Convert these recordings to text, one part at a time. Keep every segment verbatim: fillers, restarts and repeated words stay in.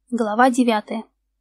Глава девятая.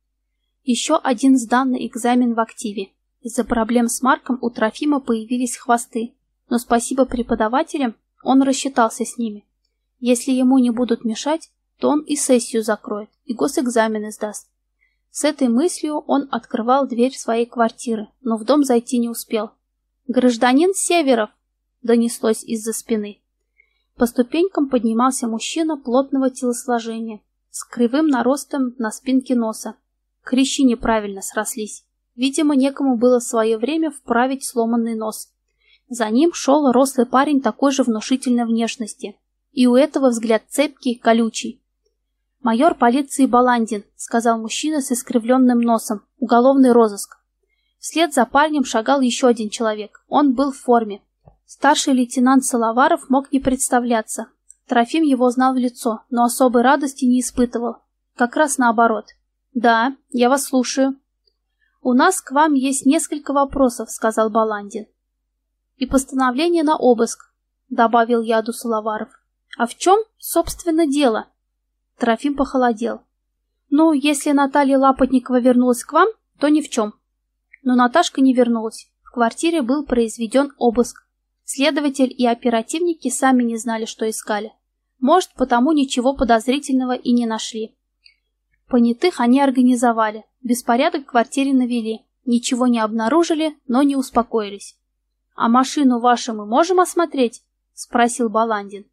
Еще один сданный экзамен в активе. Из-за проблем с Марком у Трофима появились хвосты, но спасибо преподавателям, он рассчитался с ними. Если ему не будут мешать, то он и сессию закроет, и госэкзамены сдаст. С этой мыслью он открывал дверь своей квартиры, но в дом зайти не успел. «Гражданин Северов!» — донеслось из-за спины. По ступенькам поднимался мужчина плотного телосложения, с кривым наростом на спинке носа. Хрящи неправильно срослись. Видимо, некому было в свое время вправить сломанный нос. За ним шел рослый парень такой же внушительной внешности. И у этого взгляд цепкий, колючий. «Майор полиции Баландин», — сказал мужчина с искривленным носом, — «уголовный розыск». Вслед за парнем шагал еще один человек. Он был в форме. Старший лейтенант Салаваров мог не представляться. Трофим его знал в лицо, но особой радости не испытывал. Как раз наоборот. «Да, я вас слушаю». «У нас к вам есть несколько вопросов», — сказал Баландин. «И постановление на обыск», — добавил яду Салаваров. «А в чем, собственно, дело?» Трофим похолодел. «Ну, если Наталья Лапотникова вернулась к вам, то ни в чем». Но Наташка не вернулась. В квартире был произведен обыск. Следователь и оперативники сами не знали, что искали. Может, потому ничего подозрительного и не нашли. Понятых они организовали, беспорядок в квартире навели, ничего не обнаружили, но не успокоились. «А машину вашу мы можем осмотреть?» — спросил Баландин.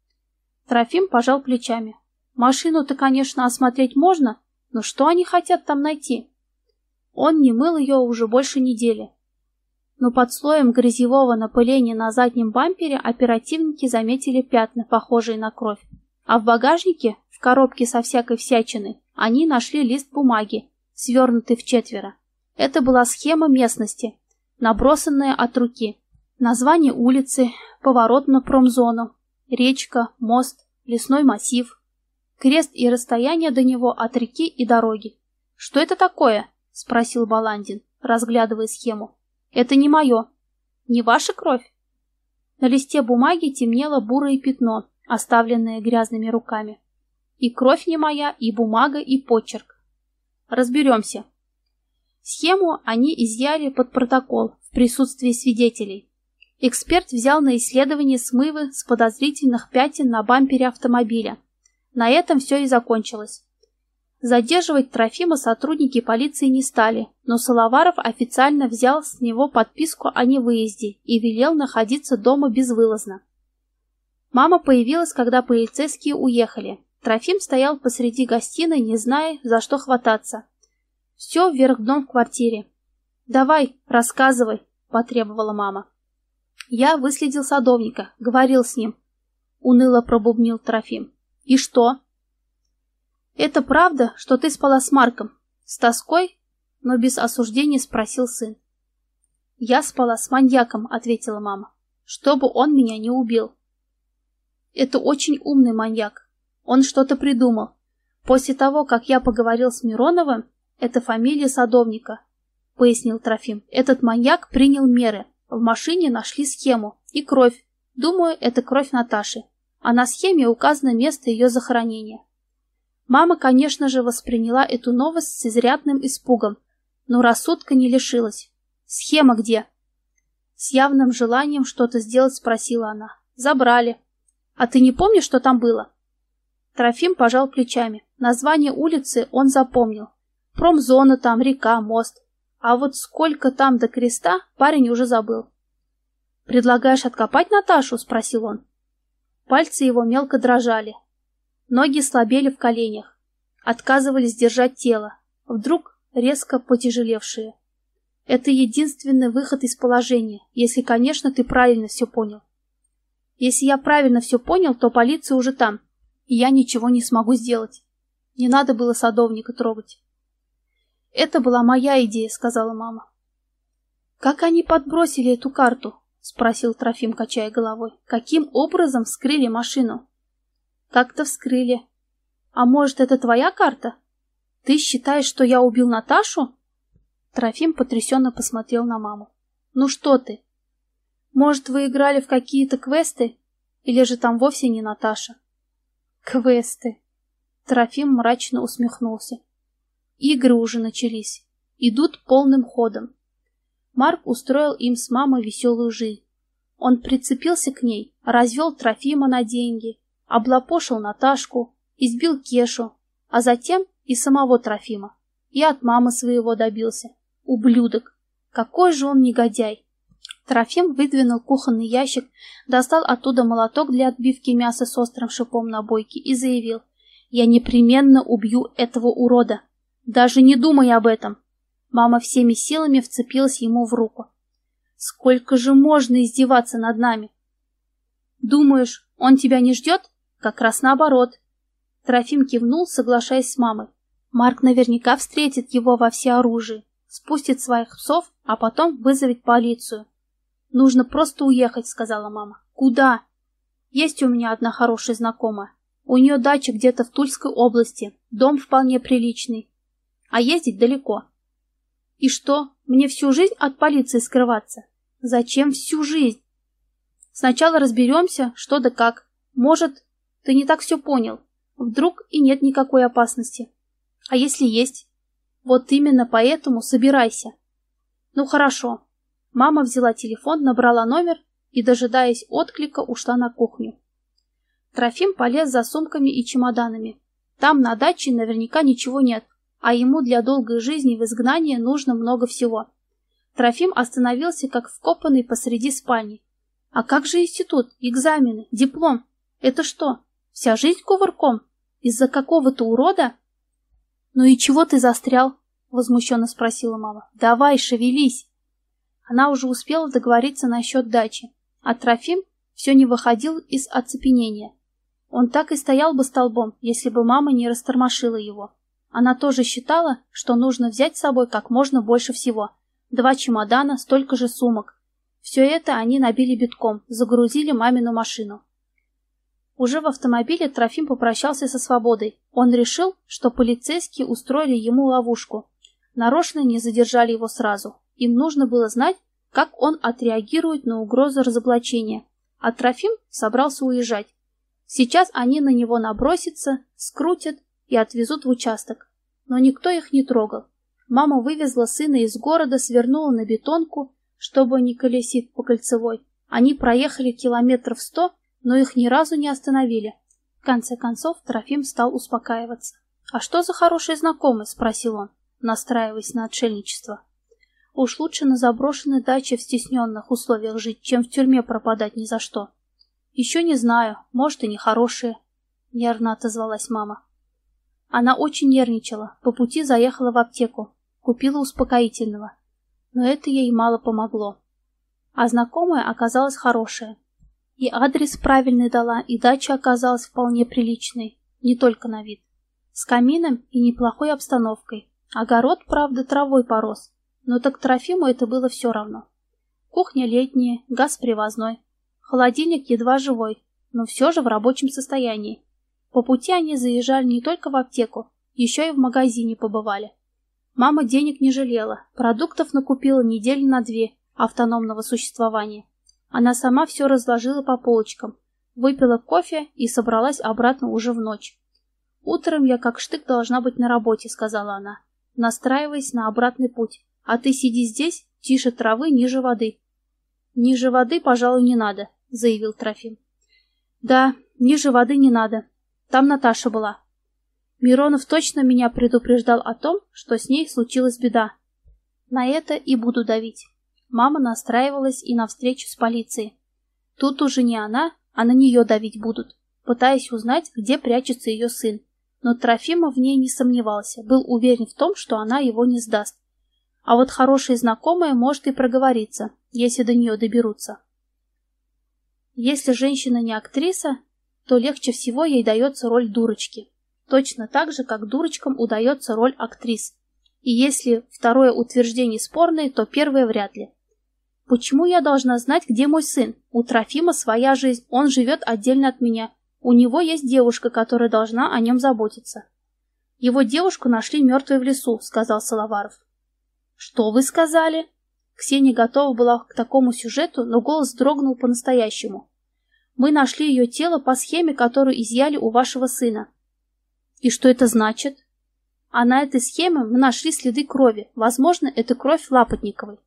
Трофим пожал плечами. «Машину-то, конечно, осмотреть можно, но что они хотят там найти?» Он не мыл ее уже больше недели. Но под слоем грязевого напыления на заднем бампере оперативники заметили пятна, похожие на кровь. А в багажнике, в коробке со всякой всячиной, они нашли лист бумаги, свернутый вчетверо. Это была схема местности, набросанная от руки. Название улицы, поворот на промзону, речка, мост, лесной массив, крест и расстояние до него от реки и дороги. «Что это такое?» — спросил Баландин, разглядывая схему. «Это не мое. Не ваша кровь?» На листе бумаги темнело бурое пятно, оставленное грязными руками. «И кровь не моя, и бумага, и почерк. Разберемся». Схему они изъяли под протокол в присутствии свидетелей. Эксперт взял на исследование смывы с подозрительных пятен на бампере автомобиля. На этом все и закончилось. Задерживать Трофима сотрудники полиции не стали, но Салаваров официально взял с него подписку о невыезде и велел находиться дома безвылазно. Мама появилась, когда полицейские уехали. Трофим стоял посреди гостиной, не зная, за что хвататься. Все вверх дном в квартире. «Давай, рассказывай», — потребовала мама. «Я выследил садовника, говорил с ним», — уныло пробубнил Трофим. «И что?» «Это правда, что ты спала с Марком?» С тоской, но без осуждения спросил сын. «Я спала с маньяком», — ответила мама, — «чтобы он меня не убил». «Это очень умный маньяк. Он что-то придумал. После того, как я поговорил с Мироновым, это фамилия садовника», — пояснил Трофим. «Этот маньяк принял меры. В машине нашли схему и кровь. Думаю, это кровь Наташи. А на схеме указано место ее захоронения». Мама, конечно же, восприняла эту новость с изрядным испугом, но рассудка не лишилась. «Схема где?» С явным желанием что-то сделать спросила она. «Забрали». «А ты не помнишь, что там было?» Трофим пожал плечами. Название улицы он запомнил. Промзона там, река, мост. А вот сколько там до креста, парень уже забыл. «Предлагаешь откопать Наташу?» — спросил он. Пальцы его мелко дрожали. Ноги слабели в коленях, отказывались держать тело, вдруг резко потяжелевшие. Это единственный выход из положения, если, конечно, ты правильно все понял. Если я правильно все понял, то полиция уже там, и я ничего не смогу сделать. Не надо было садовника трогать. «Это была моя идея», — сказала мама. «Как они подбросили эту карту?» — спросил Трофим, качая головой. «Каким образом вскрыли машину?» «Как-то вскрыли. А может, это твоя карта? Ты считаешь, что я убил Наташу?» Трофим потрясенно посмотрел на маму. «Ну что ты? Может, вы играли в какие-то квесты? Или же там вовсе не Наташа?» «Квесты». Трофим мрачно усмехнулся. Игры уже начались. Идут полным ходом. Марк устроил им с мамой веселую жизнь. Он прицепился к ней, развел Трофима на деньги, облапошил Наташку, избил Кешу, а затем и самого Трофима. И от мамы своего добился. Ублюдок! Какой же он негодяй! Трофим выдвинул кухонный ящик, достал оттуда молоток для отбивки мяса с острым шипом на бойке и заявил: «Я непременно убью этого урода! Даже не думай об этом!» Мама всеми силами вцепилась ему в руку. «Сколько же можно издеваться над нами?» «Думаешь, он тебя не ждет? Как раз наоборот!» Трофим кивнул, соглашаясь с мамой. Марк наверняка встретит его во всеоружии, спустит своих псов, а потом вызовет полицию. «Нужно просто уехать», — сказала мама. «Куда?» «Есть у меня одна хорошая знакомая. У нее дача где-то в Тульской области, дом вполне приличный. А ездить далеко». «И что, мне всю жизнь от полиции скрываться?» «Зачем всю жизнь?» «Сначала разберемся, что да как. Может, ты не так все понял. Вдруг и нет никакой опасности. А если есть? Вот именно поэтому собирайся». «Ну хорошо». Мама взяла телефон, набрала номер и, дожидаясь отклика, ушла на кухню. Трофим полез за сумками и чемоданами. Там на даче наверняка ничего нет, а ему для долгой жизни в изгнании нужно много всего. Трофим остановился как вкопанный посреди спальни. А как же институт, экзамены, диплом? Это что, вся жизнь кувырком? Из-за какого-то урода? «Ну и чего ты застрял?» — возмущенно спросила мама. «Давай, шевелись!» Она уже успела договориться насчет дачи, а Трофим все не выходил из оцепенения. Он так и стоял бы столбом, если бы мама не растормошила его. Она тоже считала, что нужно взять с собой как можно больше всего. Два чемодана, столько же сумок. Все это они набили битком, загрузили мамину машину. Уже в автомобиле Трофим попрощался со свободой. Он решил, что полицейские устроили ему ловушку. Нарочно не задержали его сразу. Им нужно было знать, как он отреагирует на угрозу разоблачения. А Трофим собрался уезжать. Сейчас они на него набросятся, скрутят и отвезут в участок. Но никто их не трогал. Мама вывезла сына из города, свернула на бетонку, чтобы не колесить по кольцевой. Они проехали километров сто, но их ни разу не остановили. В конце концов Трофим стал успокаиваться. «А что за хороший знакомый?» — спросил он, настраиваясь на отшельничество. «Уж лучше на заброшенной даче в стесненных условиях жить, чем в тюрьме пропадать ни за что». «Еще не знаю, может, и нехорошие», — нервно отозвалась мама. Она очень нервничала, по пути заехала в аптеку, купила успокоительного. Но это ей мало помогло. А знакомая оказалась хорошая. И адрес правильный дала, и дача оказалась вполне приличной, не только на вид. С камином и неплохой обстановкой. Огород, правда, травой порос, но так Трофиму это было все равно. Кухня летняя, газ привозной. Холодильник едва живой, но все же в рабочем состоянии. По пути они заезжали не только в аптеку, еще и в магазине побывали. Мама денег не жалела, продуктов накупила недели на две автономного существования. Она сама все разложила по полочкам, выпила кофе и собралась обратно уже в ночь. «Утром я как штык должна быть на работе», — сказала она, настраиваясь на обратный путь. «А ты сиди здесь, тише травы, ниже воды». «Ниже воды, пожалуй, не надо», — заявил Трофим. «Да, ниже воды не надо. Там Наташа была. Миронов точно меня предупреждал о том, что с ней случилась беда. На это и буду давить». Мама настраивалась и на встречу с полицией. Тут уже не она, а на нее давить будут, пытаясь узнать, где прячется ее сын. Но Трофима в ней не сомневался, был уверен в том, что она его не сдаст. А вот хорошая знакомая может и проговориться, если до нее доберутся. Если женщина не актриса, то легче всего ей дается роль дурочки. Точно так же, как дурочкам удается роль актрис. И если второе утверждение спорное, то первое вряд ли. Почему я должна знать, где мой сын? У Трофима своя жизнь, он живет отдельно от меня. У него есть девушка, которая должна о нем заботиться. Его девушку нашли мертвой в лесу, сказал Салаваров. Что вы сказали? Ксения готова была к такому сюжету, но голос дрогнул по-настоящему. Мы нашли ее тело по схеме, которую изъяли у вашего сына. И что это значит? А на этой схеме мы нашли следы крови. Возможно, это кровь Лапотниковой.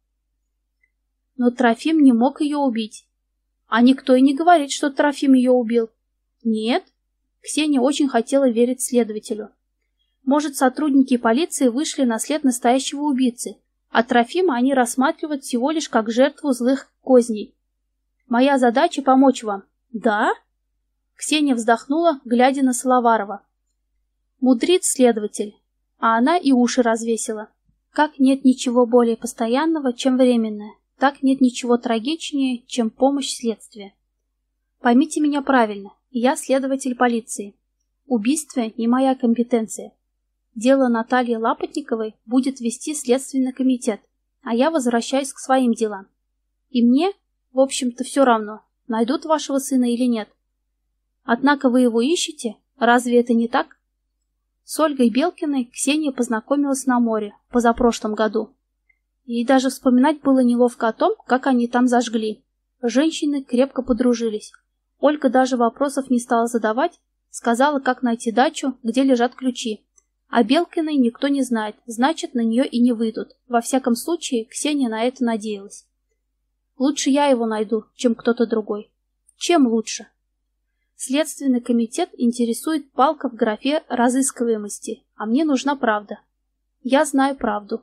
Но Трофим не мог ее убить. А никто и не говорит, что Трофим ее убил. Нет? Ксения очень хотела верить следователю. Может, сотрудники полиции вышли на след настоящего убийцы, а Трофима они рассматривают всего лишь как жертву злых козней. Моя задача — помочь вам. Да? Ксения вздохнула, глядя на Салаварова. Мудрит следователь, а она и уши развесила. Как нет ничего более постоянного, чем временное, так нет ничего трагичнее, чем помощь следствию. Поймите меня правильно, я следователь полиции. Убийство не моя компетенция. Дело Натальи Лапотниковой будет вести следственный комитет, а я возвращаюсь к своим делам. И мне, в общем-то, все равно, найдут вашего сына или нет. Однако вы его ищете, разве это не так? С Ольгой Белкиной Ксения познакомилась на море позапрошлом году. Ей даже вспоминать было неловко о том, как они там зажгли. Женщины крепко подружились. Ольга даже вопросов не стала задавать, сказала, как найти дачу, где лежат ключи. А Белкиной никто не знает, значит, на нее и не выйдут. Во всяком случае, Ксения на это надеялась. Лучше я его найду, чем кто-то другой. Чем лучше? Следственный комитет интересует палка в графе разыскиваемости, а мне нужна правда. Я знаю правду.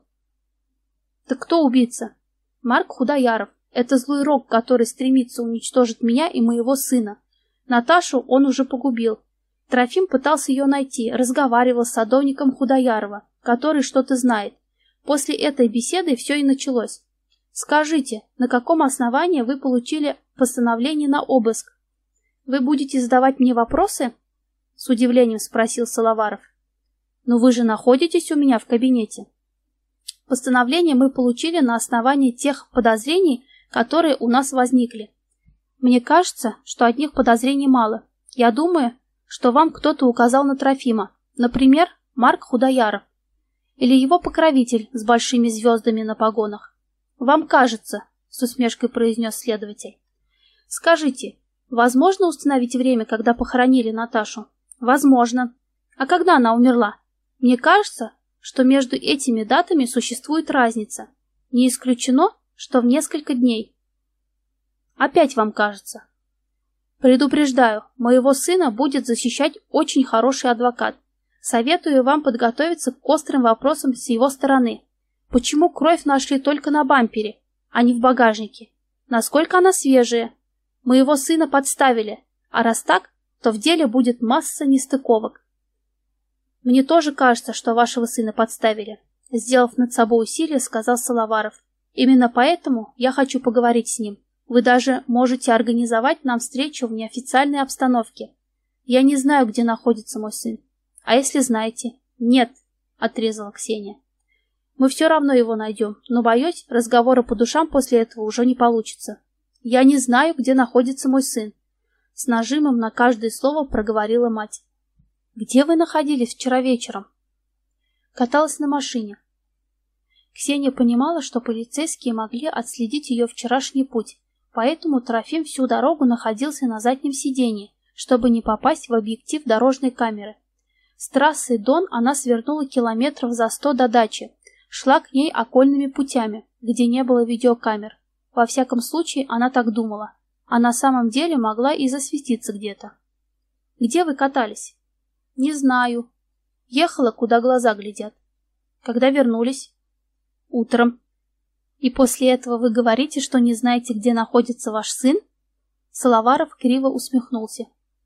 Так кто убийца? Марк Худояров. Это злой рок, который стремится уничтожить меня и моего сына. Наташу он уже погубил. Трофим пытался ее найти, разговаривал с садовником Худоярова, который что-то знает. После этой беседы все и началось. Скажите, на каком основании вы получили постановление на обыск? Вы будете задавать мне вопросы? С удивлением спросил Салаваров. Но вы же находитесь у меня в кабинете. Постановление мы получили на основании тех подозрений, которые у нас возникли. Мне кажется, что одних подозрений мало. Я думаю, что вам кто-то указал на Трофима, например, Марк Худояров, или его покровитель с большими звездами на погонах. Вам кажется, с усмешкой произнес следователь. Скажите, возможно установить время, когда похоронили Наташу? Возможно. А когда она умерла? Мне кажется, что между этими датами существует разница. Не исключено, что в несколько дней. Опять вам кажется. Предупреждаю, моего сына будет защищать очень хороший адвокат. Советую вам подготовиться к острым вопросам с его стороны. Почему кровь нашли только на бампере, а не в багажнике? Насколько она свежая? Моего сына подставили, а раз так, то в деле будет масса нестыковок. Мне тоже кажется, что вашего сына подставили. Сделав над собой усилие, сказал Салаваров. Именно поэтому я хочу поговорить с ним. Вы даже можете организовать нам встречу в неофициальной обстановке. Я не знаю, где находится мой сын. А если знаете? Нет, отрезала Ксения. Мы все равно его найдем, но, боюсь, разговора по душам после этого уже не получится. Я не знаю, где находится мой сын. С нажимом на каждое слово проговорила мать. Где вы находились вчера вечером? Каталась на машине. Ксения понимала, что полицейские могли отследить ее вчерашний путь, поэтому Трофим всю дорогу находился на заднем сиденье, чтобы не попасть в объектив дорожной камеры. С трассы Дон она свернула километров за сто до дачи, шла к ней окольными путями, где не было видеокамер. Во всяком случае, она так думала, а на самом деле могла и засветиться где-то. Где вы катались? Не знаю. Ехала, куда глаза глядят. Когда вернулись? Утром. И после этого вы говорите, что не знаете, где находится ваш сын? Салаваров криво усмехнулся.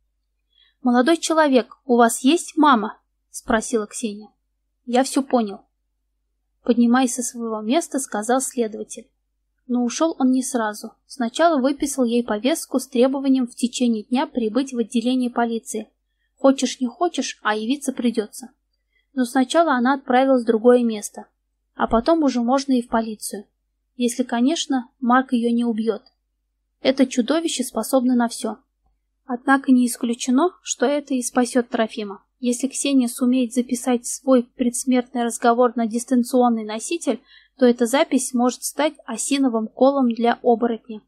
Молодой человек, у вас есть мама? Спросила Ксения. Я все понял. Поднимаясь со своего места, сказал следователь. Но ушел он не сразу. Сначала выписал ей повестку с требованием в течение дня прибыть в отделение полиции. Хочешь не хочешь, а явиться придется. Но сначала она отправилась в другое место. А потом уже можно и в полицию. Если, конечно, Марк ее не убьет. Это чудовище способно на все. Однако не исключено, что это и спасет Трофима. Если Ксения сумеет записать свой предсмертный разговор на дистанционный носитель, то эта запись может стать осиновым колом для оборотня.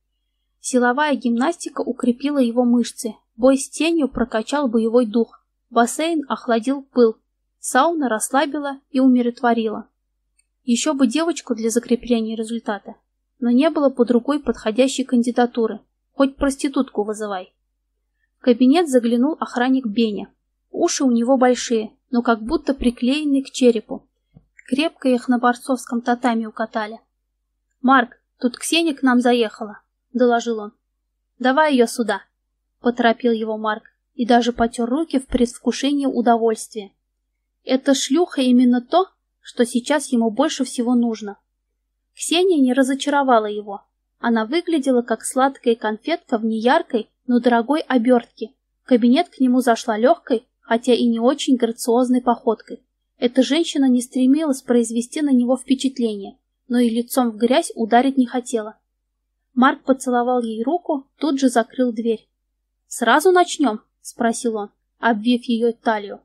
Силовая гимнастика укрепила его мышцы. Бой с тенью прокачал боевой дух. Бассейн охладил пыл, сауна расслабила и умиротворила. Еще бы девочку для закрепления результата, но не было под рукой подходящей кандидатуры, хоть проститутку вызывай. В кабинет заглянул охранник Беня. Уши у него большие, но как будто приклеенные к черепу. Крепко их на борцовском татами укатали. «Марк, тут Ксения к нам заехала», — доложил он. «Давай ее сюда», — поторопил его Марк и даже потер руки в предвкушении удовольствия. Эта шлюха именно то, что сейчас ему больше всего нужно. Ксения не разочаровала его. Она выглядела как сладкая конфетка в неяркой, но дорогой обертке. В кабинет к нему зашла легкой, хотя и не очень грациозной походкой. Эта женщина не стремилась произвести на него впечатление, но и лицом в грязь ударить не хотела. Марк поцеловал ей руку, тут же закрыл дверь. «Сразу начнем?» — спросил он, обвив ее талию.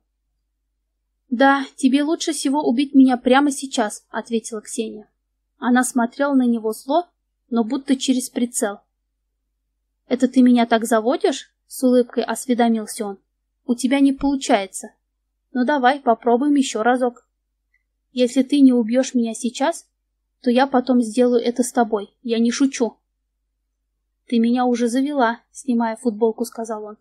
«Да, тебе лучше всего убить меня прямо сейчас», — ответила Ксения. Она смотрела на него зло, но будто через прицел. «Это ты меня так заводишь?» — с улыбкой осведомился он. «У тебя не получается. Ну давай, попробуем еще разок. Если ты не убьешь меня сейчас, то я потом сделаю это с тобой. Я не шучу». «Ты меня уже завела», — снимая футболку, сказал он.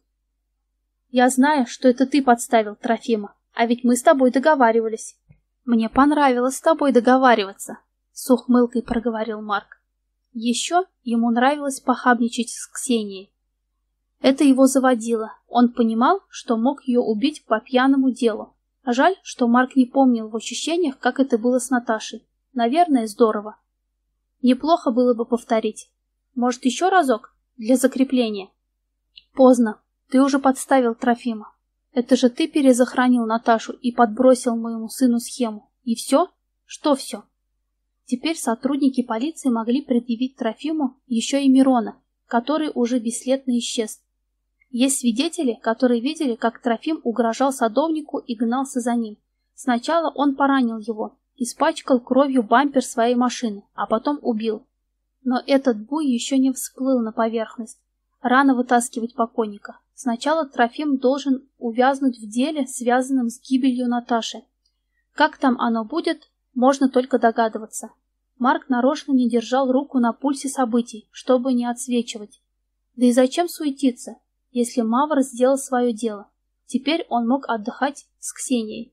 «Я знаю, что это ты подставил Трофима, а ведь мы с тобой договаривались». «Мне понравилось с тобой договариваться», — с ухмылкой проговорил Марк. Еще ему нравилось похабничать с Ксенией. Это его заводило. Он понимал, что мог ее убить по пьяному делу. Жаль, что Марк не помнил в ощущениях, как это было с Наташей. Наверное, здорово. Неплохо было бы повторить. Может, еще разок? Для закрепления. Поздно. Ты уже подставил Трофима. Это же ты перезахоронил Наташу и подбросил моему сыну схему. И все? Что все? Теперь сотрудники полиции могли предъявить Трофиму еще и Мирона, который уже бесследно исчез. Есть свидетели, которые видели, как Трофим угрожал садовнику и гнался за ним. Сначала он поранил его, испачкал кровью бампер своей машины, а потом убил. Но этот буй еще не всплыл на поверхность. Рано вытаскивать покойника. Сначала Трофим должен увязнуть в деле, связанном с гибелью Наташи. Как там оно будет, можно только догадываться. Марк нарочно не держал руку на пульсе событий, чтобы не отсвечивать. Да и зачем суетиться, если Мавр сделал свое дело? Теперь он мог отдыхать с Ксенией.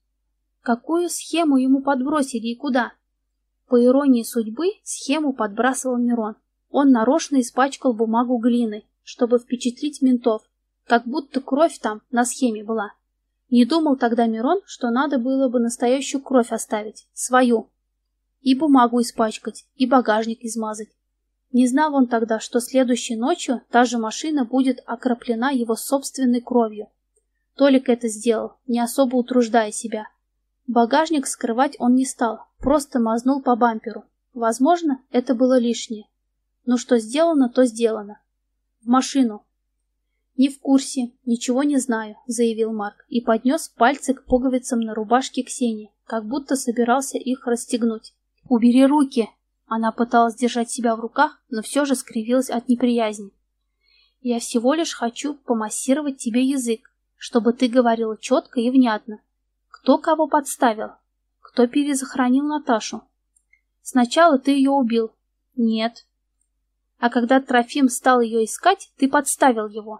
Какую схему ему подбросили и куда? По иронии судьбы, схему подбрасывал Мирон. Он нарочно испачкал бумагу глиной, чтобы впечатлить ментов, как будто кровь там на схеме была. Не думал тогда Мирон, что надо было бы настоящую кровь оставить, свою. И бумагу испачкать, и багажник измазать. Не знал он тогда, что следующей ночью та же машина будет окроплена его собственной кровью. Толик это сделал, не особо утруждая себя. Багажник скрывать он не стал, просто мазнул по бамперу. Возможно, это было лишнее. Но что сделано, то сделано. В машину. «Не в курсе, ничего не знаю», — заявил Марк и поднес пальцы к пуговицам на рубашке Ксении, как будто собирался их расстегнуть. «Убери руки!» Она пыталась держать себя в руках, но все же скривилась от неприязни. «Я всего лишь хочу помассировать тебе язык, чтобы ты говорила четко и внятно. Кто кого подставил? Кто перезахоронил Наташу? Сначала ты ее убил. Нет. А когда Трофим стал ее искать, ты подставил его.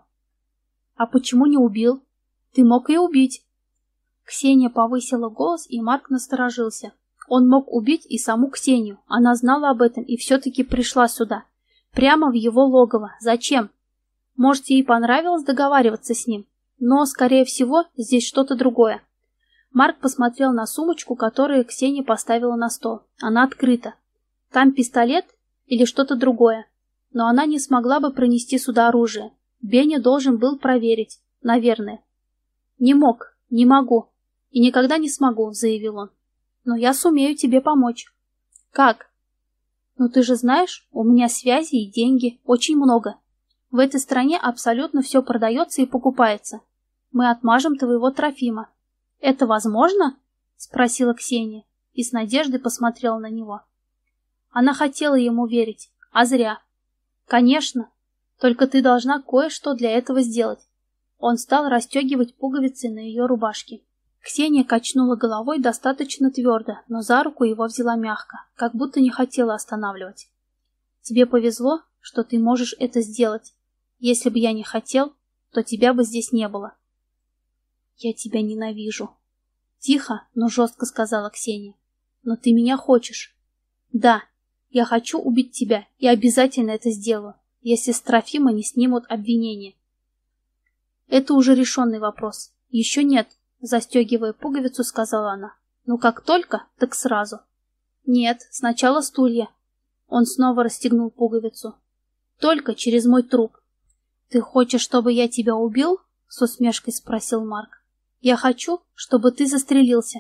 А почему не убил? Ты мог и убить». Ксения повысила голос, и Марк насторожился. Он мог убить и саму Ксению. Она знала об этом и все-таки пришла сюда. Прямо в его логово. Зачем? Может, ей понравилось договариваться с ним. Но, скорее всего, здесь что-то другое. Марк посмотрел на сумочку, которую Ксения поставила на стол. Она открыта. Там пистолет или что-то другое. Но она не смогла бы пронести сюда оружие. Беня должен был проверить. Наверное. «Не мог, не могу. И никогда не смогу», — заявил он. «Но я сумею тебе помочь». «Как?» «Ну ты же знаешь, у меня связи и деньги, очень много. В этой стране абсолютно все продается и покупается. Мы отмажем твоего Трофима». «Это возможно?» — спросила Ксения и с надеждой посмотрела на него. Она хотела ему верить, а зря. «Конечно, только ты должна кое-что для этого сделать». Он стал расстегивать пуговицы на ее рубашке. Ксения качнула головой достаточно твердо, но за руку его взяла мягко, как будто не хотела останавливать. «Тебе повезло, что ты можешь это сделать. Если бы я не хотел, то тебя бы здесь не было». «Я тебя ненавижу», — тихо, но жестко сказала Ксения. «Но ты меня хочешь». «Да, я хочу убить тебя и обязательно это сделаю, если с Трофима не снимут обвинения». «Это уже решенный вопрос. Еще нет», — застегивая пуговицу, сказала она. «Ну как только, так сразу». «Нет, сначала стулья». Он снова расстегнул пуговицу. «Только через мой труп». «Ты хочешь, чтобы я тебя убил?» — с усмешкой спросил Марк. «Я хочу, чтобы ты застрелился».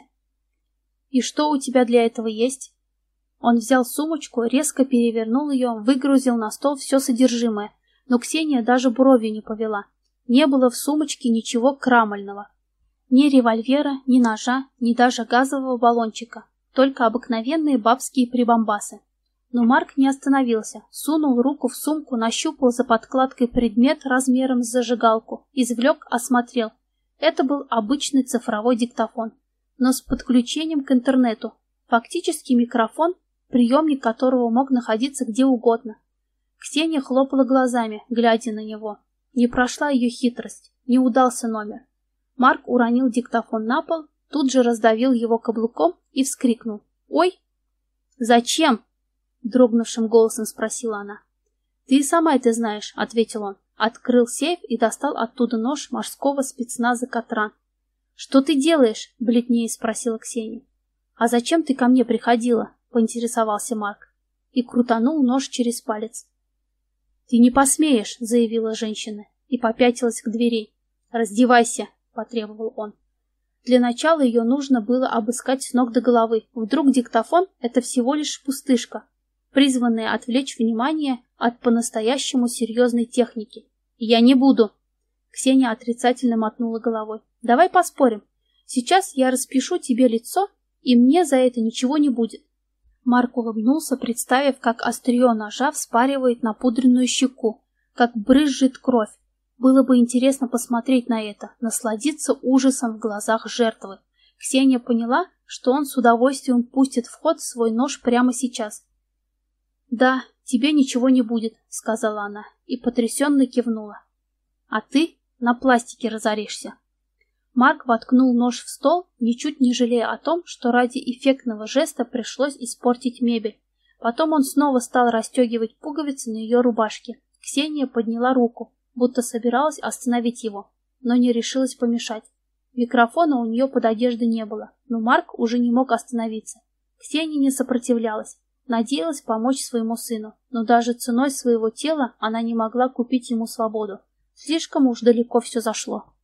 «И что у тебя для этого есть?» Он взял сумочку, резко перевернул ее, выгрузил на стол все содержимое, но Ксения даже бровью не повела. Не было в сумочке ничего крамольного. Ни револьвера, ни ножа, ни даже газового баллончика, только обыкновенные бабские прибамбасы. Но Марк не остановился, сунул руку в сумку, нащупал за подкладкой предмет размером с зажигалку, извлек, осмотрел. Это был обычный цифровой диктофон, но с подключением к интернету. Фактически микрофон, приемник которого мог находиться где угодно. Ксения хлопала глазами, глядя на него. Не прошла ее хитрость, не удался номер. Марк уронил диктофон на пол, тут же раздавил его каблуком и вскрикнул. «Ой!» «Зачем?» — дрогнувшим голосом спросила она. «Ты и сама это знаешь», — ответил он. Открыл сейф и достал оттуда нож морского спецназа «Катран». «Что ты делаешь?» — бледнее спросила Ксения. «А зачем ты ко мне приходила?» — поинтересовался Марк и крутанул нож через палец. «Ты не посмеешь», — заявила женщина и попятилась к двери. «Раздевайся», — потребовал он. Для начала ее нужно было обыскать с ног до головы. Вдруг диктофон — это всего лишь пустышка, призванная отвлечь внимание от по-настоящему серьезной техники. «Я не буду». Ксения отрицательно мотнула головой. «Давай поспорим. Сейчас я распишу тебе лицо, и мне за это ничего не будет». Марк улыбнулся, представив, как острие ножа вспаривает напудренную щеку, как брызжет кровь. Было бы интересно посмотреть на это, насладиться ужасом в глазах жертвы. Ксения поняла, что он с удовольствием пустит в ход свой нож прямо сейчас. «Да, тебе ничего не будет», — сказала она и потрясенно кивнула. «А ты на пластике разоришься». Марк воткнул нож в стол, ничуть не жалея о том, что ради эффектного жеста пришлось испортить мебель. Потом он снова стал расстегивать пуговицы на ее рубашке. Ксения подняла руку, будто собиралась остановить его, но не решилась помешать. Микрофона у нее под одеждой не было, но Марк уже не мог остановиться. Ксения не сопротивлялась, надеялась помочь своему сыну, но даже ценой своего тела она не могла купить ему свободу. Слишком уж далеко все зашло.